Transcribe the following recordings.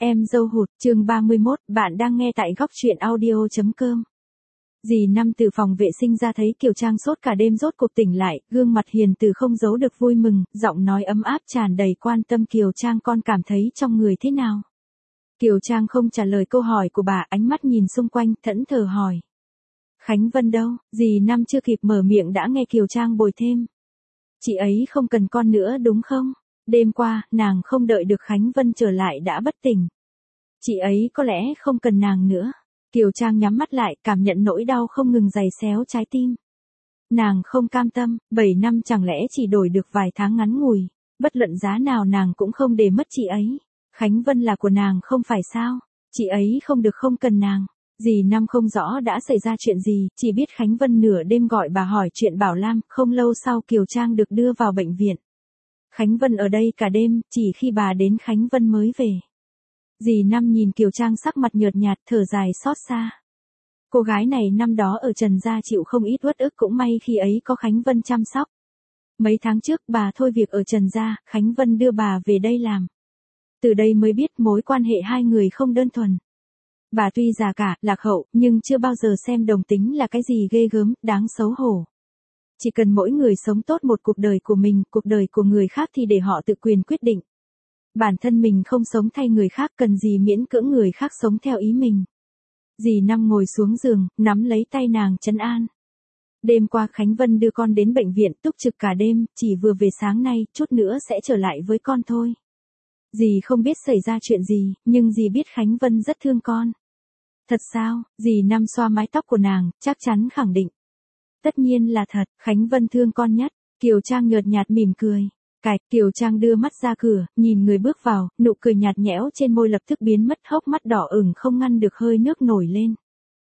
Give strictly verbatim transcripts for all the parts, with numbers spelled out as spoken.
Em dâu hụt, chương ba mươi mốt, bạn đang nghe tại góc truyện audio chấm com. Dì Năm từ phòng vệ sinh ra thấy Kiều Trang sốt cả đêm rốt cuộc tỉnh lại, gương mặt hiền từ không giấu được vui mừng, giọng nói ấm áp tràn đầy quan tâm. Kiều Trang, con cảm thấy trong người thế nào? Kiều Trang không trả lời câu hỏi của bà, ánh mắt nhìn xung quanh, thẫn thờ hỏi. Khánh Vân đâu? Dì Năm chưa kịp mở miệng đã nghe Kiều Trang bồi thêm. Chị ấy không cần con nữa đúng không? Đêm qua, nàng không đợi được Khánh Vân trở lại đã bất tỉnh. Chị ấy có lẽ không cần nàng nữa. Kiều Trang nhắm mắt lại, cảm nhận nỗi đau không ngừng giày xéo trái tim. Nàng không cam tâm, bảy năm chẳng lẽ chỉ đổi được vài tháng ngắn ngủi, bất luận giá nào nàng cũng không để mất chị ấy. Khánh Vân là của nàng không phải sao? Chị ấy không được không cần nàng. Dì Năm không rõ đã xảy ra chuyện gì, chỉ biết Khánh Vân nửa đêm gọi bà hỏi chuyện Bảo Lam, không lâu sau Kiều Trang được đưa vào bệnh viện. Khánh Vân ở đây cả đêm, chỉ khi bà đến Khánh Vân mới về. Dì Năm nhìn Kiều Trang sắc mặt nhợt nhạt, thở dài xót xa. Cô gái này năm đó ở Trần gia chịu không ít uất ức, cũng may khi ấy có Khánh Vân chăm sóc. Mấy tháng trước bà thôi việc ở Trần gia, Khánh Vân đưa bà về đây làm. Từ đây mới biết mối quan hệ hai người không đơn thuần. Bà tuy già cả, lạc hậu, nhưng chưa bao giờ xem đồng tính là cái gì ghê gớm, đáng xấu hổ. Chỉ cần mỗi người sống tốt một cuộc đời của mình, cuộc đời của người khác thì để họ tự quyền quyết định. Bản thân mình không sống thay người khác, cần gì miễn cưỡng người khác sống theo ý mình. Dì Năm ngồi xuống giường, nắm lấy tay nàng trấn an. Đêm qua Khánh Vân đưa con đến bệnh viện túc trực cả đêm, chỉ vừa về sáng nay, chút nữa sẽ trở lại với con thôi. Dì không biết xảy ra chuyện gì, nhưng dì biết Khánh Vân rất thương con. Thật sao? Dì Năm xoa mái tóc của nàng, chắc chắn khẳng định. Tất nhiên là thật, Khánh Vân thương con nhất. Kiều Trang nhợt nhạt mỉm cười. Cạch, Kiều Trang đưa mắt ra cửa, nhìn người bước vào, nụ cười nhạt nhẽo trên môi lập tức biến mất, hốc mắt đỏ ửng không ngăn được hơi nước nổi lên.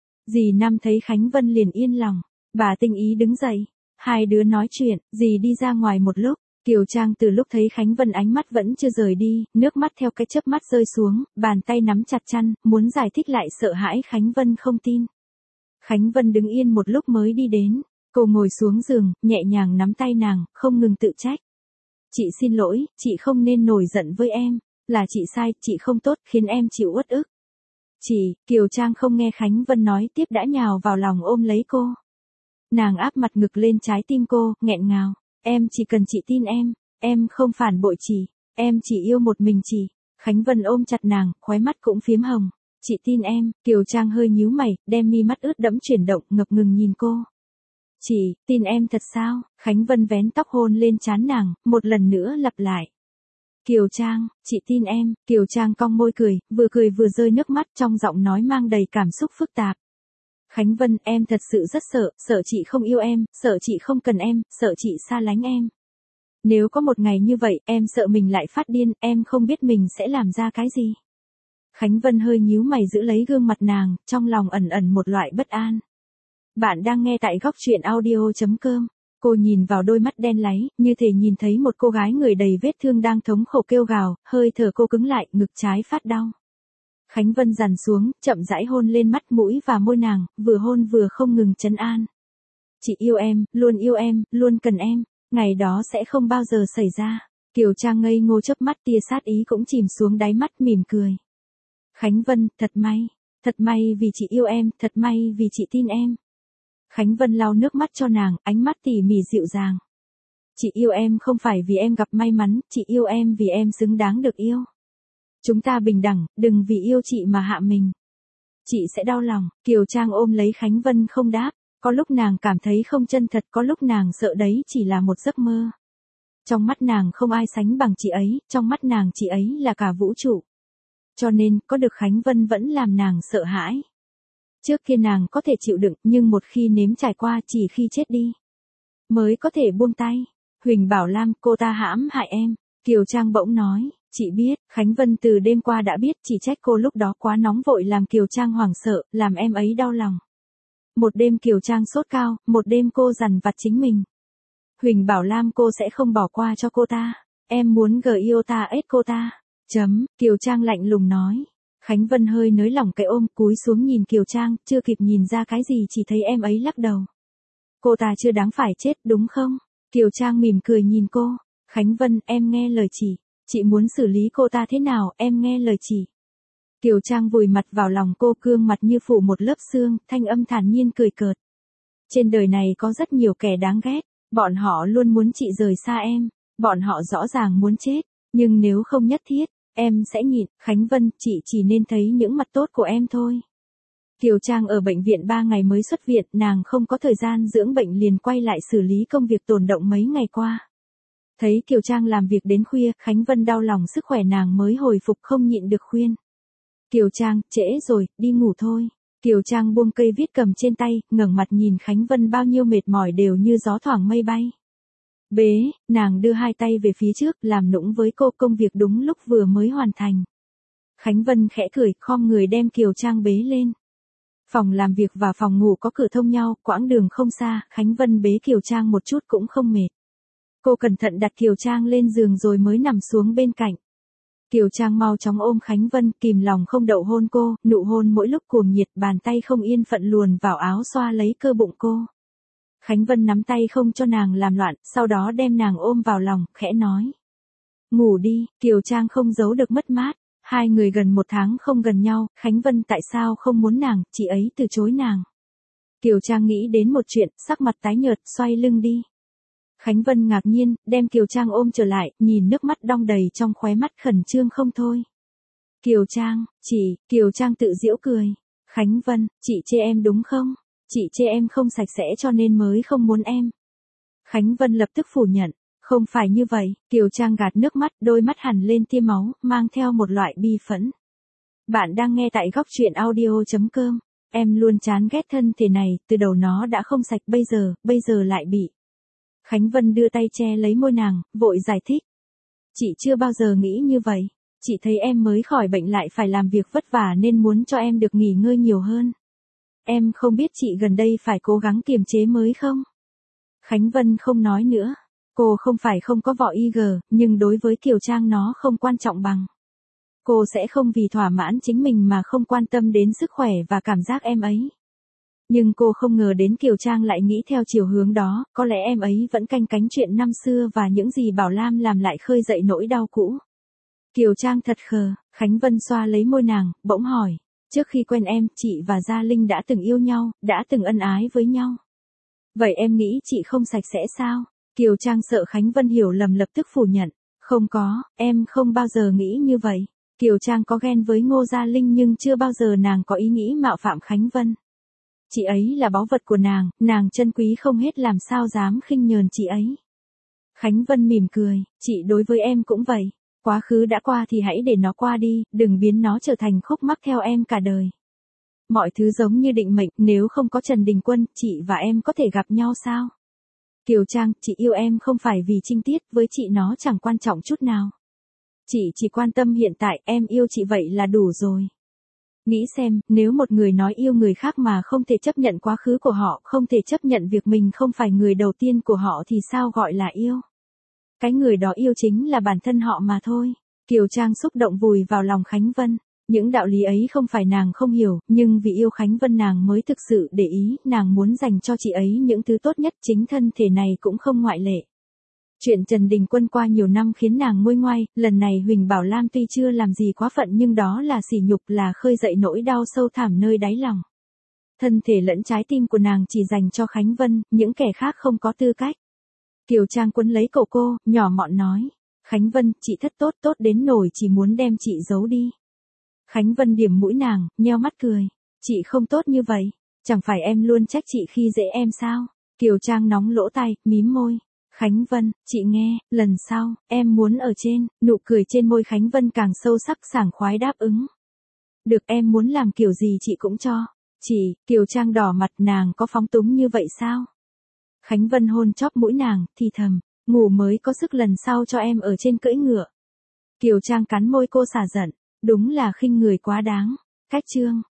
Dì Năm thấy Khánh Vân liền yên lòng. Bà tinh ý đứng dậy. Hai đứa nói chuyện, dì đi ra ngoài một lúc. Kiều Trang từ lúc thấy Khánh Vân ánh mắt vẫn chưa rời đi, nước mắt theo cái chớp mắt rơi xuống, bàn tay nắm chặt chăn, muốn giải thích lại sợ hãi Khánh Vân không tin. Khánh Vân đứng yên một lúc mới đi đến. Cô ngồi xuống giường, nhẹ nhàng nắm tay nàng, không ngừng tự trách. Chị xin lỗi, chị không nên nổi giận với em. Là chị sai, chị không tốt, khiến em chịu uất ức. Chị, Kiều Trang không nghe Khánh Vân nói tiếp đã nhào vào lòng ôm lấy cô. Nàng áp mặt ngực lên trái tim cô, nghẹn ngào. Em chỉ cần chị tin em, em không phản bội chị, em chỉ yêu một mình chị. Khánh Vân ôm chặt nàng, khóe mắt cũng phiếm hồng. Chị tin em. Kiều Trang hơi nhíu mày, đem mi mắt ướt đẫm chuyển động, ngập ngừng nhìn cô. Chị, tin em thật sao? Khánh Vân vén tóc hôn lên trán nàng, một lần nữa lặp lại. Kiều Trang, chị tin em. Kiều Trang cong môi cười, vừa cười vừa rơi nước mắt, trong giọng nói mang đầy cảm xúc phức tạp. Khánh Vân, em thật sự rất sợ, sợ chị không yêu em, sợ chị không cần em, sợ chị xa lánh em. Nếu có một ngày như vậy, em sợ mình lại phát điên, em không biết mình sẽ làm ra cái gì. Khánh Vân hơi nhíu mày giữ lấy gương mặt nàng, trong lòng ẩn ẩn một loại bất an. Bạn đang nghe tại góc truyện audio chấm com. Cô nhìn vào đôi mắt đen láy, như thể nhìn thấy một cô gái người đầy vết thương đang thống khổ kêu gào, hơi thở cô cứng lại, ngực trái phát đau. Khánh Vân dằn xuống, chậm rãi hôn lên mắt mũi và môi nàng, vừa hôn vừa không ngừng trấn an. Chị yêu em, luôn yêu em, luôn cần em, ngày đó sẽ không bao giờ xảy ra. Kiều Trang ngây ngô chớp mắt, tia sát ý cũng chìm xuống đáy mắt, mỉm cười. Khánh Vân, thật may, thật may vì chị yêu em, thật may vì chị tin em. Khánh Vân lau nước mắt cho nàng, ánh mắt tỉ mỉ dịu dàng. Chị yêu em không phải vì em gặp may mắn, chị yêu em vì em xứng đáng được yêu. Chúng ta bình đẳng, đừng vì yêu chị mà hạ mình. Chị sẽ đau lòng. Kiều Trang ôm lấy Khánh Vân không đáp. Có lúc nàng cảm thấy không chân thật, có lúc nàng sợ đấy chỉ là một giấc mơ. Trong mắt nàng không ai sánh bằng chị ấy, trong mắt nàng chị ấy là cả vũ trụ. Cho nên, có được Khánh Vân vẫn làm nàng sợ hãi. Trước kia nàng có thể chịu đựng, nhưng một khi nếm trải qua, chỉ khi chết đi mới có thể buông tay. Huỳnh Bảo Lam, cô ta hãm hại em. Kiều Trang bỗng nói. Chị biết, Khánh Vân từ đêm qua đã biết, chỉ trách cô lúc đó quá nóng vội làm Kiều Trang hoảng sợ, làm em ấy đau lòng. Một đêm Kiều Trang sốt cao, một đêm cô dằn vặt chính mình. Huỳnh Bảo Lam, cô sẽ không bỏ qua cho cô ta. Em muốn gờ yêu ta ết cô ta. Chấm, Kiều Trang lạnh lùng nói. Khánh Vân hơi nới lỏng cái ôm, cúi xuống nhìn Kiều Trang, chưa kịp nhìn ra cái gì chỉ thấy em ấy lắc đầu. Cô ta chưa đáng phải chết, đúng không? Kiều Trang mỉm cười nhìn cô. Khánh Vân, em nghe lời chị. Chị muốn xử lý cô ta thế nào, em nghe lời chị. Kiều Trang vùi mặt vào lòng cô, gương mặt như phủ một lớp sương, thanh âm thản nhiên cười cợt. Trên đời này có rất nhiều kẻ đáng ghét, bọn họ luôn muốn chị rời xa em, bọn họ rõ ràng muốn chết, nhưng nếu không nhất thiết, em sẽ nhịn. Khánh Vân, chị chỉ nên thấy những mặt tốt của em thôi. Kiều Trang ở bệnh viện ba ngày mới xuất viện, nàng không có thời gian dưỡng bệnh liền quay lại xử lý công việc tồn đọng mấy ngày qua. Thấy Kiều Trang làm việc đến khuya, Khánh Vân đau lòng sức khỏe nàng mới hồi phục, không nhịn được khuyên. Kiều Trang, trễ rồi, đi ngủ thôi. Kiều Trang buông cây viết cầm trên tay, ngẩng mặt nhìn Khánh Vân, bao nhiêu mệt mỏi đều như gió thoảng mây bay. Bế, nàng đưa hai tay về phía trước, làm nũng với cô, công việc đúng lúc vừa mới hoàn thành. Khánh Vân khẽ cười, khom người đem Kiều Trang bế lên. Phòng làm việc và phòng ngủ có cửa thông nhau, quãng đường không xa, Khánh Vân bế Kiều Trang một chút cũng không mệt. Cô cẩn thận đặt Kiều Trang lên giường rồi mới nằm xuống bên cạnh. Kiều Trang mau chóng ôm Khánh Vân, kìm lòng không đậu hôn cô, nụ hôn mỗi lúc cuồng nhiệt, bàn tay không yên phận luồn vào áo xoa lấy cơ bụng cô. Khánh Vân nắm tay không cho nàng làm loạn, sau đó đem nàng ôm vào lòng, khẽ nói. Ngủ đi. Kiều Trang không giấu được mất mát. Hai người gần một tháng không gần nhau, Khánh Vân tại sao không muốn nàng, chị ấy từ chối nàng. Kiều Trang nghĩ đến một chuyện, sắc mặt tái nhợt, xoay lưng đi. Khánh Vân ngạc nhiên, đem Kiều Trang ôm trở lại, nhìn nước mắt đong đầy trong khóe mắt, khẩn trương không thôi. Kiều Trang, chị, Kiều Trang tự giễu cười. Khánh Vân, chị chê em đúng không? Chị chê em không sạch sẽ cho nên mới không muốn em. Khánh Vân lập tức phủ nhận. Không phải như vậy. Kiều Trang gạt nước mắt, đôi mắt hằn lên tia máu, mang theo một loại bi phẫn. Bạn đang nghe tại góc truyện audio chấm com. Em luôn chán ghét thân thể này, từ đầu nó đã không sạch, bây giờ, bây giờ lại bị. Khánh Vân đưa tay che lấy môi nàng, vội giải thích. Chị chưa bao giờ nghĩ như vậy. Chị thấy em mới khỏi bệnh lại phải làm việc vất vả nên muốn cho em được nghỉ ngơi nhiều hơn. Em không biết chị gần đây phải cố gắng kiềm chế mới không? Khánh Vân không nói nữa. Cô không phải không có vỏ i giê, nhưng đối với Kiều Trang nó không quan trọng bằng. Cô sẽ không vì thỏa mãn chính mình mà không quan tâm đến sức khỏe và cảm giác em ấy. Nhưng cô không ngờ đến Kiều Trang lại nghĩ theo chiều hướng đó, có lẽ em ấy vẫn canh cánh chuyện năm xưa và những gì Bảo Lam làm lại khơi dậy nỗi đau cũ. Kiều Trang thật khờ, Khánh Vân xoa lấy môi nàng, bỗng hỏi, trước khi quen em, chị và Gia Linh đã từng yêu nhau, đã từng ân ái với nhau. Vậy em nghĩ chị không sạch sẽ sao? Kiều Trang sợ Khánh Vân hiểu lầm lập tức phủ nhận. Không có, em không bao giờ nghĩ như vậy. Kiều Trang có ghen với Ngô Gia Linh nhưng chưa bao giờ nàng có ý nghĩ mạo phạm Khánh Vân. Chị ấy là báu vật của nàng, nàng trân quý không hết, làm sao dám khinh nhờn chị ấy. Khánh Vân mỉm cười, chị đối với em cũng vậy. Quá khứ đã qua thì hãy để nó qua đi, đừng biến nó trở thành khúc mắc theo em cả đời. Mọi thứ giống như định mệnh, nếu không có Trần Đình Quân, chị và em có thể gặp nhau sao? Kiều Trang, chị yêu em không phải vì trinh tiết, với chị nó chẳng quan trọng chút nào. Chị chỉ quan tâm hiện tại, em yêu chị vậy là đủ rồi. Nghĩ xem, nếu một người nói yêu người khác mà không thể chấp nhận quá khứ của họ, không thể chấp nhận việc mình không phải người đầu tiên của họ thì sao gọi là yêu? Cái người đó yêu chính là bản thân họ mà thôi. Kiều Trang xúc động vùi vào lòng Khánh Vân. Những đạo lý ấy không phải nàng không hiểu, nhưng vì yêu Khánh Vân nàng mới thực sự để ý, nàng muốn dành cho chị ấy những thứ tốt nhất, chính thân thể này cũng không ngoại lệ. Chuyện Trần Đình Quân qua nhiều năm khiến nàng nguôi ngoai, lần này Huỳnh Bảo Lam tuy chưa làm gì quá phận nhưng đó là sỉ nhục, là khơi dậy nỗi đau sâu thẳm nơi đáy lòng. Thân thể lẫn trái tim của nàng chỉ dành cho Khánh Vân, những kẻ khác không có tư cách. Kiều Trang quấn lấy cổ cô, nhỏ mọn nói, Khánh Vân, chị thất tốt tốt đến nổi chỉ muốn đem chị giấu đi. Khánh Vân điểm mũi nàng, nheo mắt cười. Chị không tốt như vậy. Chẳng phải em luôn trách chị khi dễ em sao? Kiều Trang nóng lỗ tai, mím môi. Khánh Vân, chị nghe, lần sau, em muốn ở trên. Nụ cười trên môi Khánh Vân càng sâu sắc, sảng khoái đáp ứng. Được, em muốn làm kiểu gì chị cũng cho. Chị, Kiều Trang đỏ mặt, nàng có phóng túng như vậy sao? Khánh Vân hôn chóp mũi nàng, thì thầm. Ngủ mới có sức, lần sau cho em ở trên cưỡi ngựa. Kiều Trang cắn môi cô xả giận. Đúng là khinh người quá đáng. Cách chương